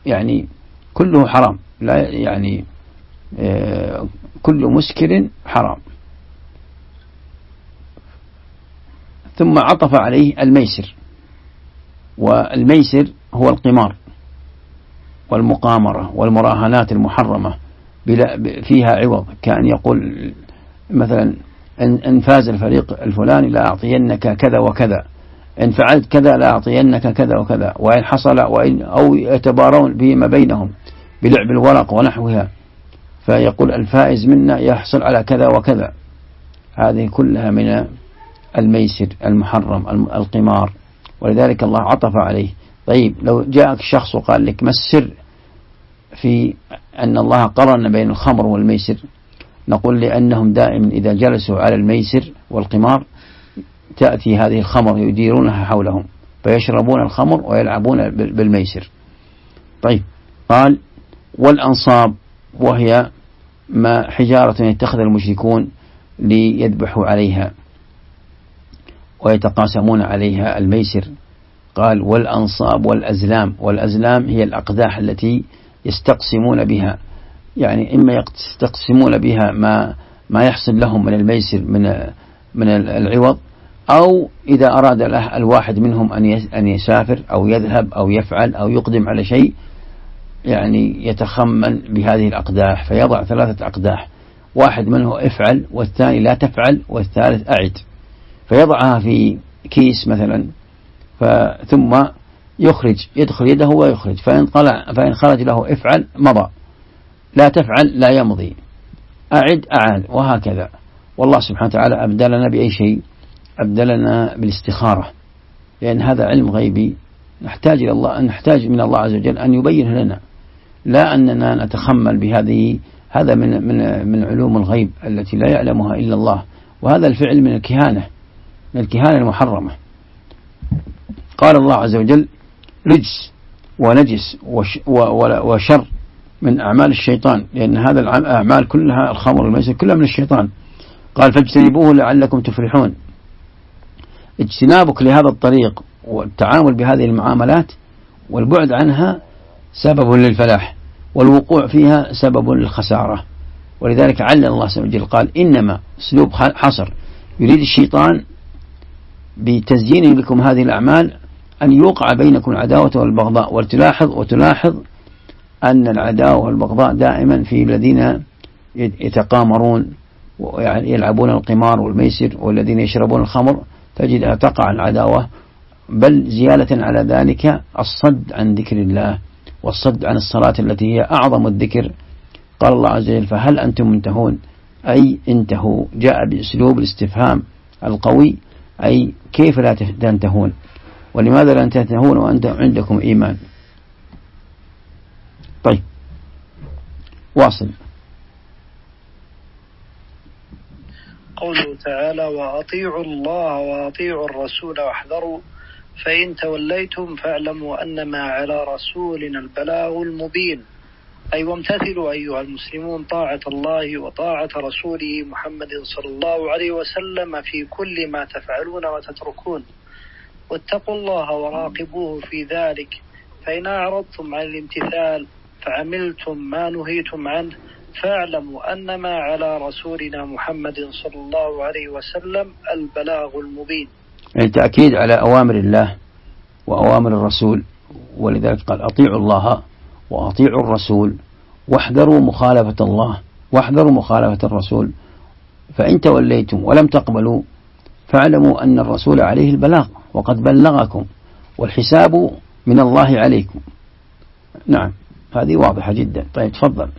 S1: كله حرام، لا كل مسكر حرام. ثم عطف عليه الميسر، والميسر هو القمار والمقامرة والمراهنات المحرمة فيها عوض، كأن يقول مثلا إن فاز الفريق الفلاني لا أعطينك كذا وكذا، إن فعلت كذا لا أعطينك كذا وكذا، وإن حصل أو يتبارون بما بينهم بلعب الورق ونحوها، فيقول الفائز منا يحصل على كذا وكذا. هذه كلها من الميسر المحرم القمار، ولذلك الله عطف عليه. طيب لو جاءك شخص وقال لك ما السر في أن الله قرن بين الخمر والميسر؟ نقول لأنهم دائما إذا جلسوا على الميسر والقمار تأتي هذه الخمر يديرونها حولهم فيشربون الخمر ويلعبون بالميسر. طيب، قال والأنصاب وهي ما حجارة يتخذ المشركون ليذبحوا عليها ويتقاسمون عليها الميسر. قال والأنصاب والأزلام. والأزلام هي الأقداح التي يستقسمون بها، يعني إما يستقسمون بها ما يحصل لهم من الميسر من العوض، أو إذا أراد الواحد منهم أن يسافر أو يذهب أو يفعل أو يقدم على شيء، يعني يتخمن بهذه الأقداح فيضع 3 أقداح، واحد منه افعل والثاني لا تفعل والثالث أعد، فيضعها في كيس مثلا ثم يدخل يده ويخرج، فإن خرج له افعل مضى، لا تفعل لا يمضي، أعد أعاد، وهكذا. والله سبحانه وتعالى أبدلنا بأي شيء؟ أبدلنا بالاستخارة، لأن هذا علم غيبي نحتاج من الله عز وجل أن يبينه لنا، لا أننا نتخمل بهذه. هذا من علوم الغيب التي لا يعلمها إلا الله، وهذا الفعل من الكهانة المحرمة. قال الله عز وجل رجس ونجس وشر من أعمال الشيطان، لأن هذا الأعمال كلها الخمر والميسر كلها من الشيطان. قال فاجتنبوه لعلكم تفلحون. اجتنابك لهذا الطريق والتعامل بهذه المعاملات والبعد عنها سبب للفلاح، والوقوع فيها سبب للخسارة. ولذلك علّل الله عز وجل قال إنما أسلوب حصر يريد الشيطان بتزيين لكم هذه الأعمال أن يوقع بينكم العداوة والبغضاء. وتلاحظ أن العداوة والبغضاء دائما في الذين يتقامرون ويلعبون القمار والميسر والذين يشربون الخمر، تجد تقع العداوة، بل زيادة على ذلك الصد عن ذكر الله والصد عن الصلاة التي هي أعظم الذكر. قال الله عز وجل فهل أنتم منتهون، أي انتهوا، جاء بأسلوب الاستفهام القوي، أي كيف لا تنتهون، ولماذا لا تنتهون وأنتم عندكم إيمان. طيب واصل.
S2: قوله تعالى وأطيعوا الله وأطيعوا الرسول واحذروا فإن توليتم فاعلموا أنما على رسولنا البلاغ المبين، أي وامتثلوا أيها المسلمون طاعة الله وطاعة رسوله محمد صلى الله عليه وسلم في كل ما تفعلون وتتركون، واتقوا الله وراقبوه في ذلك، فإن أعرضتم عن الامتثال فعملتم ما نهيتم عنه فاعلموا أنما على رسولنا محمد صلى الله عليه وسلم البلاغ المبين.
S1: يعني تأكيد على أوامر الله وأوامر الرسول، ولذلك قال أطيعوا الله وأطيعوا الرسول واحذروا مخالفة الله واحذروا مخالفة الرسول، فإن توليتم ولم تقبلوا فاعلموا أن الرسول عليه البلاغ وقد بلغكم والحساب من الله عليكم. نعم، هذه واضحة جدا. طيب تفضل.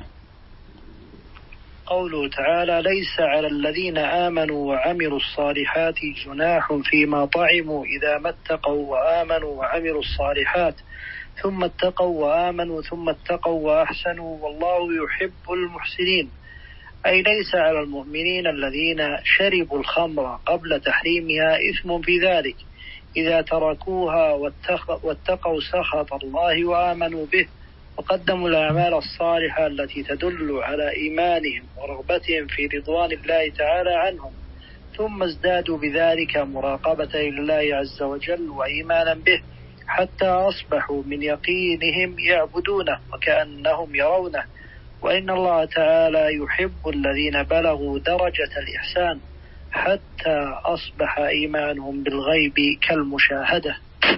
S2: قوله تعالى ليس على الذين آمنوا وعملوا الصالحات جناح فيما طعموا إذا ما اتقوا وآمنوا وعملوا الصالحات ثم اتقوا وآمنوا ثم اتقوا وأحسنوا والله يحب المحسنين، أي ليس على المؤمنين الذين شربوا الخمر قبل تحريمها إثم في ذلك إذا تركوها واتقوا سخط الله وآمنوا به وقدموا الأعمال الصالحة التي تدل على إيمانهم ورغبتهم في رضوان الله تعالى عنهم، ثم ازدادوا بذلك مراقبة لله عز وجل وإيمانا به حتى أصبحوا من يقينهم يعبدونه وكأنهم يرونه. وإن الله تعالى يحب الذين بلغوا درجة الإحسان حتى أصبح إيمانهم بالغيب كالمشاهدة.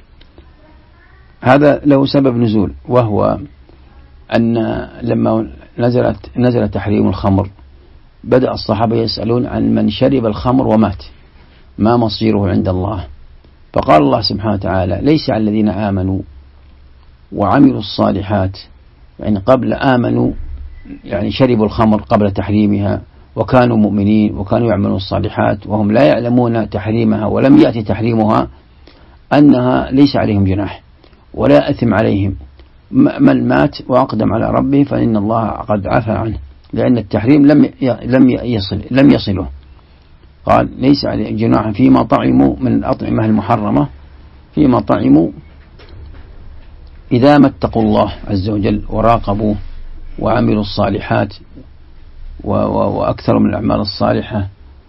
S1: هذا له سبب نزول، وهو أن لما نزل تحريم الخمر بدأ الصحابة يسألون عن من شرب الخمر ومات ما مصيره عند الله، فقال الله سبحانه وتعالى ليس على الذين آمنوا وعملوا الصالحات، يعني قبل آمنوا يعني شربوا الخمر قبل تحريمها وكانوا مؤمنين وكانوا يعملون الصالحات وهم لا يعلمون تحريمها ولم يأتي تحريمها، أنها ليس عليهم جناح ولا أثم عليهم، من مات وأقدم على ربه فإن الله قد عفى عنه، لأن التحريم لم يصله. قال ليس عليه جناح فيما طعموا من الأطعمة المحرمة، فيما طعموا إذا ما اتقوا الله عز وجل وراقبوه وعملوا الصالحات وأكثر من الأعمال الصالحة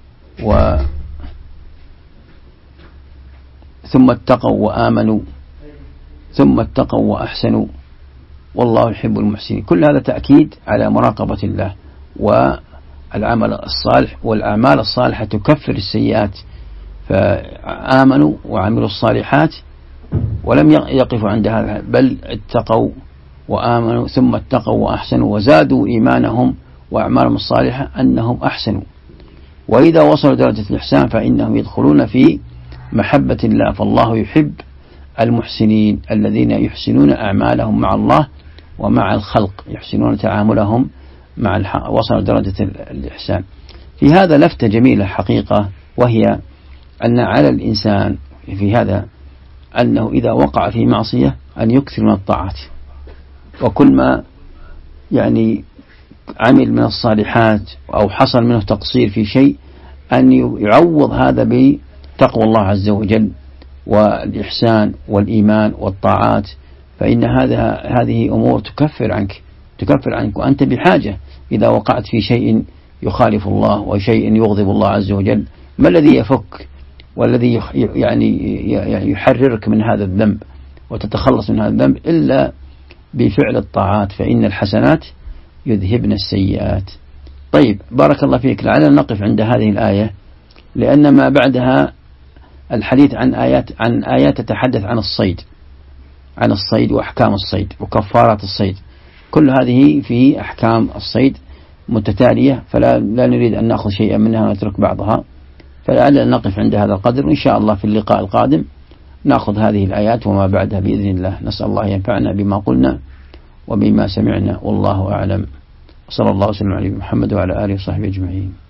S1: ثم اتقوا وآمنوا ثم اتقوا وأحسنوا والله يحب المحسنين. كل هذا تأكيد على مراقبة الله والعمل الصالح، والأعمال الصالحة تكفر السيئات. فآمنوا وعملوا الصالحات ولم يقفوا عند هذا، بل اتقوا وآمنوا ثم اتقوا وأحسنوا وزادوا إيمانهم وأعمالهم الصالحة أنهم أحسنوا. وإذا وصلوا درجة الإحسان فإنهم يدخلون في محبة الله، فالله يحب المحسنين الذين يحسنون أعمالهم مع الله ومع الخلق، يحسنون تعاملهم مع وصلوا درجة الإحسان. في هذا لفتة جميلة حقيقة، وهي أن على الإنسان في هذا أنه إذا وقع في معصية أن يكثر من الطاعات، وكل ما يعني عمل من الصالحات أو حصل منه تقصير في شيء أن يعوض هذا بتقوى الله عز وجل والإحسان والإيمان والطاعات، فإن هذه أمور تكفر عنك وأنت بحاجة. إذا وقعت في شيء يخالف الله وشيء يغضب الله عز وجل، ما الذي يفك والذي يعني يحررك من هذا الذنب وتتخلص من هذا الذنب إلا بفعل الطاعات، فإن الحسنات يذهبن السيئات. طيب بارك الله فيك، لعلنا نقف عند هذه الآية، لأن ما بعدها الحديث عن آيات تتحدث عن الصيد وأحكام الصيد وكفارات الصيد. كل هذه في أحكام الصيد متتالية، فلا نريد أن نأخذ شيئا منها ونترك بعضها، فلعلنا نقف عند هذا القدر، وإن شاء الله في اللقاء القادم نأخذ هذه الآيات وما بعدها بإذن الله. نسأل الله ينفعنا بما قلنا وبما سمعنا، والله أعلم. صلى الله وسلم على محمد وعلى آله وصحبه أجمعين.